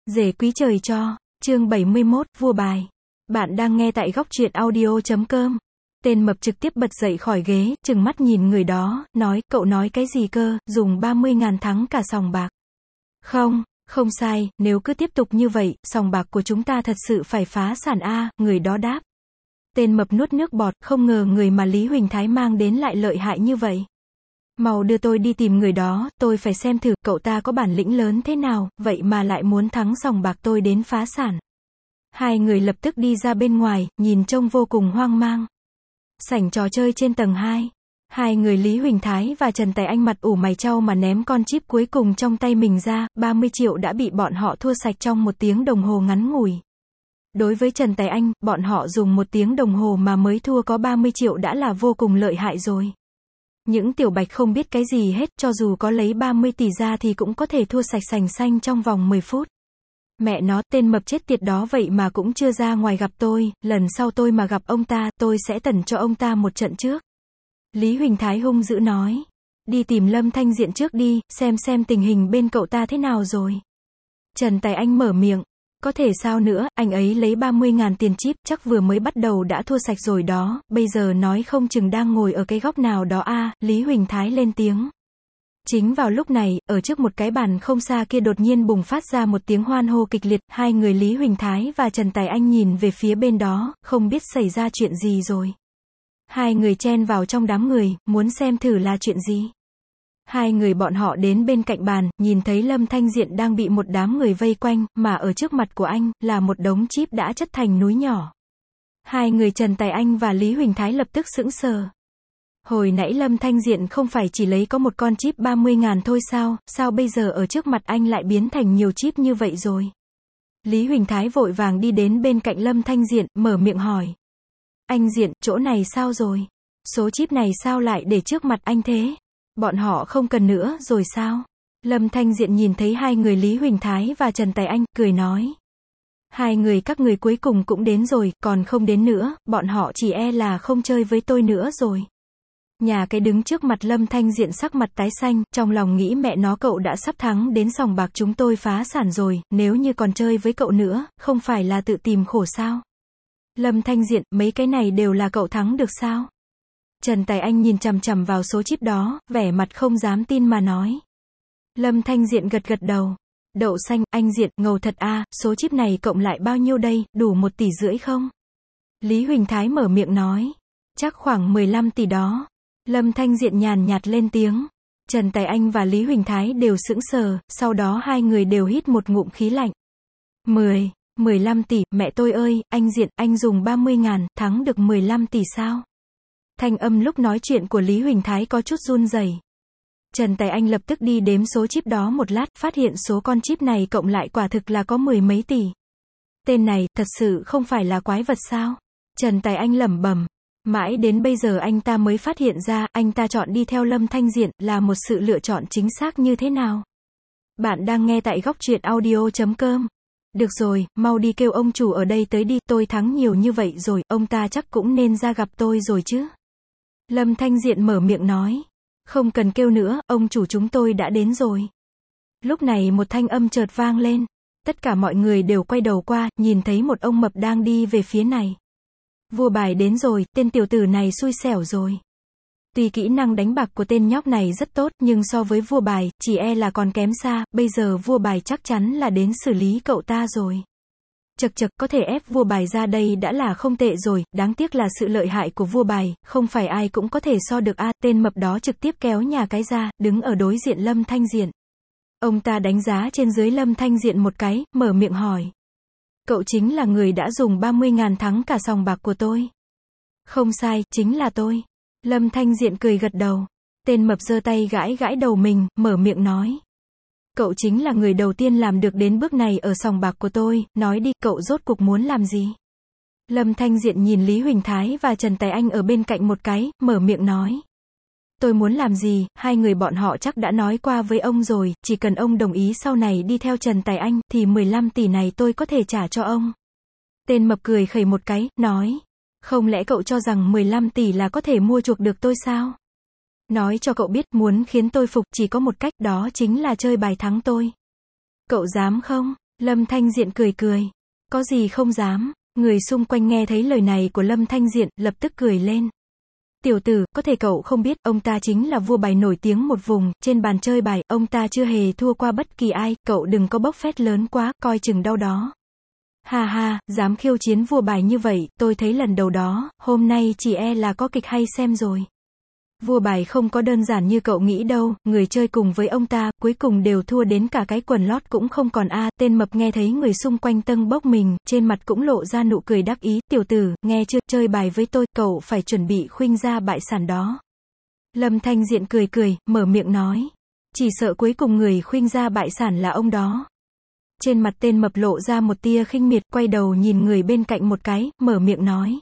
Rể quý trời cho, chương 71, vua bài. Bạn đang nghe tại góc truyện audio.com. Tên mập trực tiếp bật dậy khỏi ghế, trừng mắt nhìn người đó, nói, cậu nói cái gì cơ, dùng 30.000 thắng cả sòng bạc. Không sai, nếu cứ tiếp tục như vậy, sòng bạc của chúng ta thật sự phải phá sản a, người đó đáp. Tên mập nuốt nước bọt, không ngờ người mà Lý Huỳnh Thái mang đến lại lợi hại như vậy. Mau đưa tôi đi tìm người đó, tôi phải xem thử, cậu ta có bản lĩnh lớn thế nào, vậy mà lại muốn thắng sòng bạc tôi đến phá sản. Hai người lập tức đi ra bên ngoài, nhìn trông vô cùng hoang mang. Sảnh trò chơi trên tầng 2. Hai người Lý Huỳnh Thái và Trần Tài Anh mặt ủ mày chau mà ném con chip cuối cùng trong tay mình ra, 30 triệu đã bị bọn họ thua sạch trong 1 tiếng đồng hồ ngắn ngủi. Đối với Trần Tài Anh, bọn họ dùng 1 tiếng đồng hồ mà mới thua có 30 triệu đã là vô cùng lợi hại rồi. Những tiểu bạch không biết cái gì hết, cho dù có lấy 30 tỷ ra thì cũng có thể thua sạch sành xanh trong vòng 10 phút. Mẹ nó, tên mập chết tiệt đó vậy mà cũng chưa ra ngoài gặp tôi, lần sau tôi mà gặp ông ta, tôi sẽ tẩn cho ông ta một trận trước. Lý Huỳnh Thái hung dữ nói. Đi tìm Lâm Thanh Diện trước đi, xem tình hình bên cậu ta thế nào rồi. Trần Tài Anh mở miệng. Có thể sao nữa, anh ấy lấy 30.000 tiền chip, chắc vừa mới bắt đầu đã thua sạch rồi đó, bây giờ nói không chừng đang ngồi ở cái góc nào đó a, Lý Huỳnh Thái lên tiếng. Chính vào lúc này, ở trước một cái bàn không xa kia đột nhiên bùng phát ra một tiếng hoan hô kịch liệt, hai người Lý Huỳnh Thái và Trần Tài Anh nhìn về phía bên đó, không biết xảy ra chuyện gì rồi. Hai người chen vào trong đám người, muốn xem thử là chuyện gì. Hai người bọn họ đến bên cạnh bàn, nhìn thấy Lâm Thanh Diện đang bị một đám người vây quanh, mà ở trước mặt của anh, là một đống chip đã chất thành núi nhỏ. Hai người Trần Tài Anh và Lý Huỳnh Thái lập tức sững sờ. Hồi nãy Lâm Thanh Diện không phải chỉ lấy có một con chip 30.000 thôi sao bây giờ ở trước mặt anh lại biến thành nhiều chip như vậy rồi? Lý Huỳnh Thái vội vàng đi đến bên cạnh Lâm Thanh Diện, mở miệng hỏi. Anh Diện, chỗ này sao rồi? Số chip này sao lại để trước mặt anh thế? Bọn họ không cần nữa rồi sao? Lâm Thanh Diện nhìn thấy hai người Lý Huỳnh Thái và Trần Tài Anh, cười nói. Hai người các người cuối cùng cũng đến rồi, còn không đến nữa, bọn họ chỉ e là không chơi với tôi nữa rồi. Nhà cái đứng trước mặt Lâm Thanh Diện sắc mặt tái xanh, trong lòng nghĩ mẹ nó cậu đã sắp thắng đến sòng bạc chúng tôi phá sản rồi, nếu như còn chơi với cậu nữa, không phải là tự tìm khổ sao? Lâm Thanh Diện, mấy cái này đều là cậu thắng được sao? Trần Tài Anh nhìn chằm chằm vào số chip đó, vẻ mặt không dám tin mà nói. Lâm Thanh Diện gật gật đầu. Đậu xanh, anh Diện, ngầu thật a, số chip này cộng lại bao nhiêu đây, đủ 1,5 tỷ không? Lý Huỳnh Thái mở miệng nói. Chắc khoảng 15 tỷ đó. Lâm Thanh Diện nhàn nhạt lên tiếng. Trần Tài Anh và Lý Huỳnh Thái đều sững sờ, sau đó hai người đều hít một ngụm khí lạnh. 15 tỷ, mẹ tôi ơi, anh Diện, anh dùng 30.000, thắng được 15 tỷ sao? Thanh âm lúc nói chuyện của Lý Huỳnh Thái có chút run rẩy. Trần Tài Anh lập tức đi đếm số chip đó một lát, phát hiện số con chip này cộng lại quả thực là có 10 mấy tỷ. Tên này, thật sự không phải là quái vật sao? Trần Tài Anh lẩm bẩm. Mãi đến bây giờ anh ta mới phát hiện ra, anh ta chọn đi theo Lâm Thanh Diện, là một sự lựa chọn chính xác như thế nào. Bạn đang nghe tại góc truyện audio.com. Được rồi, mau đi kêu ông chủ ở đây tới đi, tôi thắng nhiều như vậy rồi, ông ta chắc cũng nên ra gặp tôi rồi chứ. Lâm Thanh Diện mở miệng nói. Không cần kêu nữa, ông chủ chúng tôi đã đến rồi. Lúc này một thanh âm chợt vang lên. Tất cả mọi người đều quay đầu qua, nhìn thấy một ông mập đang đi về phía này. Vua bài đến rồi, tên tiểu tử này xui xẻo rồi. Tuy kỹ năng đánh bạc của tên nhóc này rất tốt, nhưng so với vua bài, chỉ e là còn kém xa, bây giờ vua bài chắc chắn là đến xử lý cậu ta rồi. Chật, có thể ép vua bài ra đây đã là không tệ rồi, đáng tiếc là sự lợi hại của vua bài, không phải ai cũng có thể so được a. Tên mập đó trực tiếp kéo nhà cái ra, đứng ở đối diện Lâm Thanh Diện. Ông ta đánh giá trên dưới Lâm Thanh Diện một cái, mở miệng hỏi. Cậu chính là người đã dùng 30.000 thắng cả sòng bạc của tôi. Không sai, chính là tôi. Lâm Thanh Diện cười gật đầu. Tên mập giơ tay gãi gãi đầu mình, mở miệng nói. Cậu chính là người đầu tiên làm được đến bước này ở sòng bạc của tôi, nói đi, cậu rốt cuộc muốn làm gì? Lâm Thanh Diện nhìn Lý Huỳnh Thái và Trần Tài Anh ở bên cạnh một cái, mở miệng nói. Tôi muốn làm gì, hai người bọn họ chắc đã nói qua với ông rồi, chỉ cần ông đồng ý sau này đi theo Trần Tài Anh, thì 15 tỷ này tôi có thể trả cho ông. Tên mập cười khẩy một cái, nói. Không lẽ cậu cho rằng 15 tỷ là có thể mua chuộc được tôi sao? Nói cho cậu biết, muốn khiến tôi phục chỉ có một cách, đó chính là chơi bài thắng tôi. Cậu dám không? Lâm Thanh Diện cười cười. Có gì không dám. Người xung quanh nghe thấy lời này của Lâm Thanh Diện, lập tức cười lên. Tiểu tử, có thể cậu không biết, ông ta chính là vua bài nổi tiếng một vùng, trên bàn chơi bài, ông ta chưa hề thua qua bất kỳ ai, cậu đừng có bốc phét lớn quá, coi chừng đau đó. Ha ha, dám khiêu chiến vua bài như vậy, tôi thấy lần đầu đó, hôm nay chỉ e là có kịch hay xem rồi. Vua bài không có đơn giản như cậu nghĩ đâu, người chơi cùng với ông ta, cuối cùng đều thua đến cả cái quần lót cũng không còn a. Tên mập nghe thấy người xung quanh tâng bốc mình, trên mặt cũng lộ ra nụ cười đắc ý, tiểu tử, nghe chưa, chơi bài với tôi, cậu phải chuẩn bị khuynh gia bại sản đó. Lâm Thanh Diện cười cười, mở miệng nói. Chỉ sợ cuối cùng người khuynh gia bại sản là ông đó. Trên mặt tên mập lộ ra một tia khinh miệt, quay đầu nhìn người bên cạnh một cái, mở miệng nói.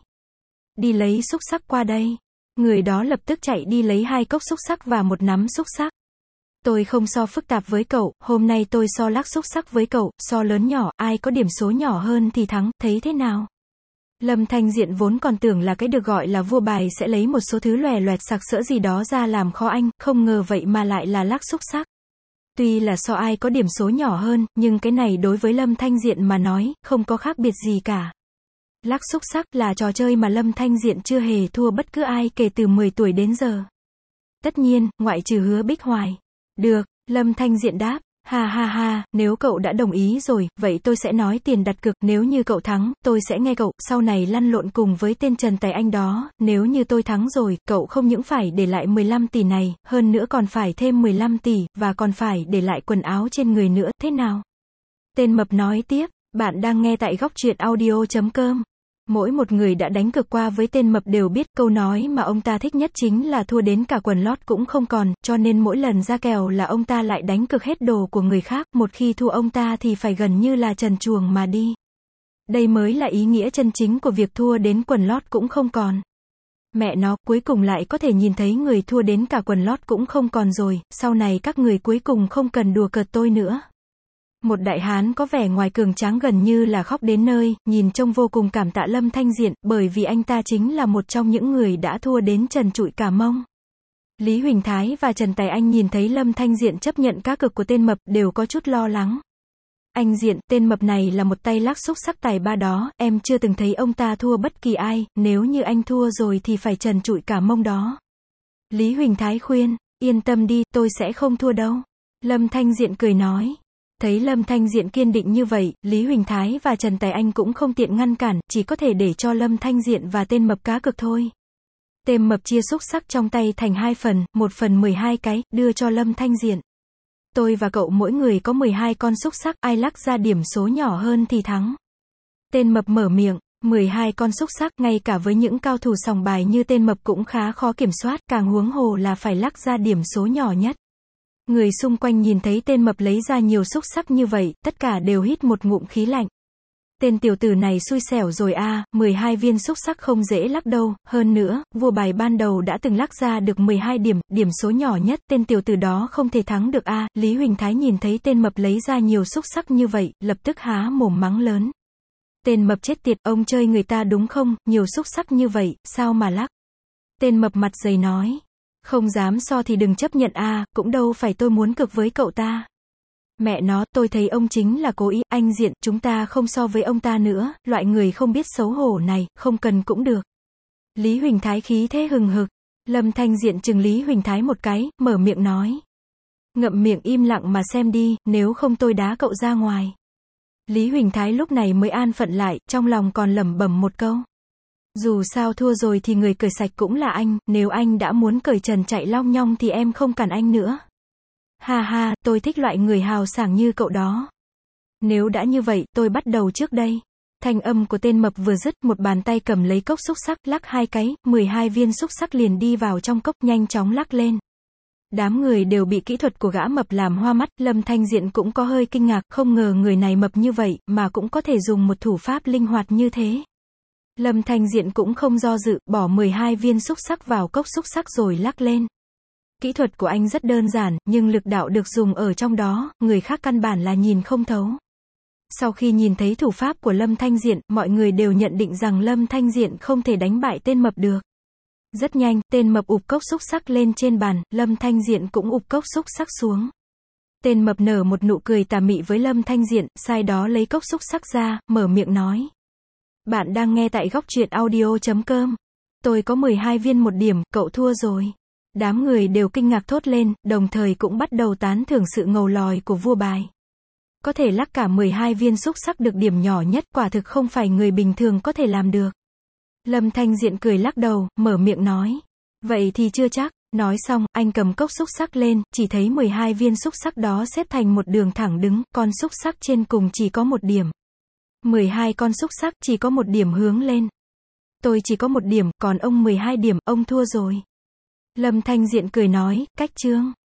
Đi lấy xúc xắc qua đây. Người đó lập tức chạy đi lấy 2 cốc xúc xắc và một nắm xúc xắc. Tôi không so phức tạp với cậu, hôm nay tôi so lắc xúc xắc với cậu, so lớn nhỏ, ai có điểm số nhỏ hơn thì thắng, thấy thế nào? Lâm Thanh Diện vốn còn tưởng là cái được gọi là vua bài sẽ lấy một số thứ lòe loẹt sặc sỡ gì đó ra làm khó anh, không ngờ vậy mà lại là lắc xúc xắc. Tuy là so ai có điểm số nhỏ hơn, nhưng cái này đối với Lâm Thanh Diện mà nói, không có khác biệt gì cả. Lắc xúc xắc là trò chơi mà Lâm Thanh Diện chưa hề thua bất cứ ai kể từ 10 tuổi đến giờ. Tất nhiên, ngoại trừ Hứa Bích Hoài. Được, Lâm Thanh Diện đáp. Ha ha ha, nếu cậu đã đồng ý rồi, vậy tôi sẽ nói tiền đặt cược, nếu như cậu thắng, tôi sẽ nghe cậu, sau này lăn lộn cùng với tên Trần Tài Anh đó, nếu như tôi thắng rồi, cậu không những phải để lại 15 tỷ này, hơn nữa còn phải thêm 15 tỷ, và còn phải để lại quần áo trên người nữa, thế nào? Tên mập nói tiếp, bạn đang nghe tại góc truyện audio.com. Mỗi một người đã đánh cược qua với tên mập đều biết câu nói mà ông ta thích nhất chính là thua đến cả quần lót cũng không còn, cho nên mỗi lần ra kèo là ông ta lại đánh cược hết đồ của người khác, một khi thua ông ta thì phải gần như là trần truồng mà đi. Đây mới là ý nghĩa chân chính của việc thua đến quần lót cũng không còn. Mẹ nó, cuối cùng lại có thể nhìn thấy người thua đến cả quần lót cũng không còn rồi, sau này các người cuối cùng không cần đùa cợt tôi nữa. Một đại hán có vẻ ngoài cường tráng gần như là khóc đến nơi, nhìn trông vô cùng cảm tạ Lâm Thanh Diện, bởi vì anh ta chính là một trong những người đã thua đến trần trụi cả mông. Lý Huỳnh Thái và Trần Tài Anh nhìn thấy Lâm Thanh Diện chấp nhận cá cược của tên mập, đều có chút lo lắng. Anh Diện, tên mập này là một tay lắc xúc xắc tài ba đó, em chưa từng thấy ông ta thua bất kỳ ai, nếu như anh thua rồi thì phải trần trụi cả mông đó. Lý Huỳnh Thái khuyên, yên tâm đi, tôi sẽ không thua đâu. Lâm Thanh Diện cười nói. Thấy Lâm Thanh Diện kiên định như vậy, Lý Huỳnh Thái và Trần Tài Anh cũng không tiện ngăn cản, chỉ có thể để cho Lâm Thanh Diện và tên mập cá cược thôi. Tên mập chia xúc xắc trong tay thành 2 phần, 1 phần 12 cái, đưa cho Lâm Thanh Diện. Tôi và cậu mỗi người có 12 con xúc xắc, ai lắc ra điểm số nhỏ hơn thì thắng. Tên mập mở miệng, 12 con xúc xắc, ngay cả với những cao thủ sòng bài như tên mập cũng khá khó kiểm soát, càng huống hồ là phải lắc ra điểm số nhỏ nhất. Người xung quanh nhìn thấy tên mập lấy ra nhiều xúc xắc như vậy, tất cả đều hít một ngụm khí lạnh. Tên tiểu tử này xui xẻo rồi a, 12 viên xúc xắc không dễ lắc đâu, hơn nữa, vua bài ban đầu đã từng lắc ra được 12 điểm, điểm số nhỏ nhất, tên tiểu tử đó không thể thắng được a. Lý Huỳnh Thái nhìn thấy tên mập lấy ra nhiều xúc xắc như vậy, lập tức há mồm mắng lớn. Tên mập chết tiệt, ông chơi người ta đúng không, nhiều xúc xắc như vậy, sao mà lắc? Tên mập mặt dày nói. Không dám so thì đừng chấp nhận a, cũng đâu phải tôi muốn cược với cậu ta. Mẹ nó, tôi thấy ông chính là cố ý, anh Diện, chúng ta không so với ông ta nữa, loại người không biết xấu hổ này, không cần cũng được. Lý Huỳnh Thái khí thế hừng hực. Lâm Thanh Diện chừng Lý Huỳnh Thái một cái, mở miệng nói. Ngậm miệng im lặng mà xem đi, nếu không tôi đá cậu ra ngoài. Lý Huỳnh Thái lúc này mới an phận lại, trong lòng còn lẩm bẩm một câu. Dù sao thua rồi thì người cởi sạch cũng là anh, nếu anh đã muốn cởi trần chạy long nhong thì em không cản anh nữa. Ha ha, tôi thích loại người hào sảng như cậu đó. Nếu đã như vậy, tôi bắt đầu trước đây. Thanh âm của tên mập vừa dứt, một bàn tay cầm lấy cốc xúc xắc, lắc 2 cái, 12 viên xúc xắc liền đi vào trong cốc, nhanh chóng lắc lên. Đám người đều bị kỹ thuật của gã mập làm hoa mắt, Lâm Thanh Diện cũng có hơi kinh ngạc, không ngờ người này mập như vậy, mà cũng có thể dùng một thủ pháp linh hoạt như thế. Lâm Thanh Diện cũng không do dự, bỏ 12 viên xúc xắc vào cốc xúc xắc rồi lắc lên. Kỹ thuật của anh rất đơn giản, nhưng lực đạo được dùng ở trong đó, người khác căn bản là nhìn không thấu. Sau khi nhìn thấy thủ pháp của Lâm Thanh Diện, mọi người đều nhận định rằng Lâm Thanh Diện không thể đánh bại tên mập được. Rất nhanh, tên mập ụp cốc xúc xắc lên trên bàn, Lâm Thanh Diện cũng ụp cốc xúc xắc xuống. Tên mập nở một nụ cười tà mị với Lâm Thanh Diện, sai đó lấy cốc xúc xắc ra, mở miệng nói. Bạn đang nghe tại góc truyện audio.com. Tôi có 12 viên 1 điểm, cậu thua rồi. Đám người đều kinh ngạc thốt lên, đồng thời cũng bắt đầu tán thưởng sự ngầu lòi của vua bài. Có thể lắc cả 12 viên xúc xắc được điểm nhỏ nhất, quả thực không phải người bình thường có thể làm được. Lâm Thanh Diện cười lắc đầu, mở miệng nói. Vậy thì chưa chắc. Nói xong, anh cầm cốc xúc xắc lên, chỉ thấy 12 viên xúc xắc đó xếp thành một đường thẳng đứng, con xúc xắc trên cùng chỉ có 1 điểm. 12 con xúc xắc chỉ có 1 điểm hướng lên. Tôi chỉ có 1 điểm, còn ông 12 điểm, ông thua rồi. Lâm Thanh Diện cười nói, cách chương.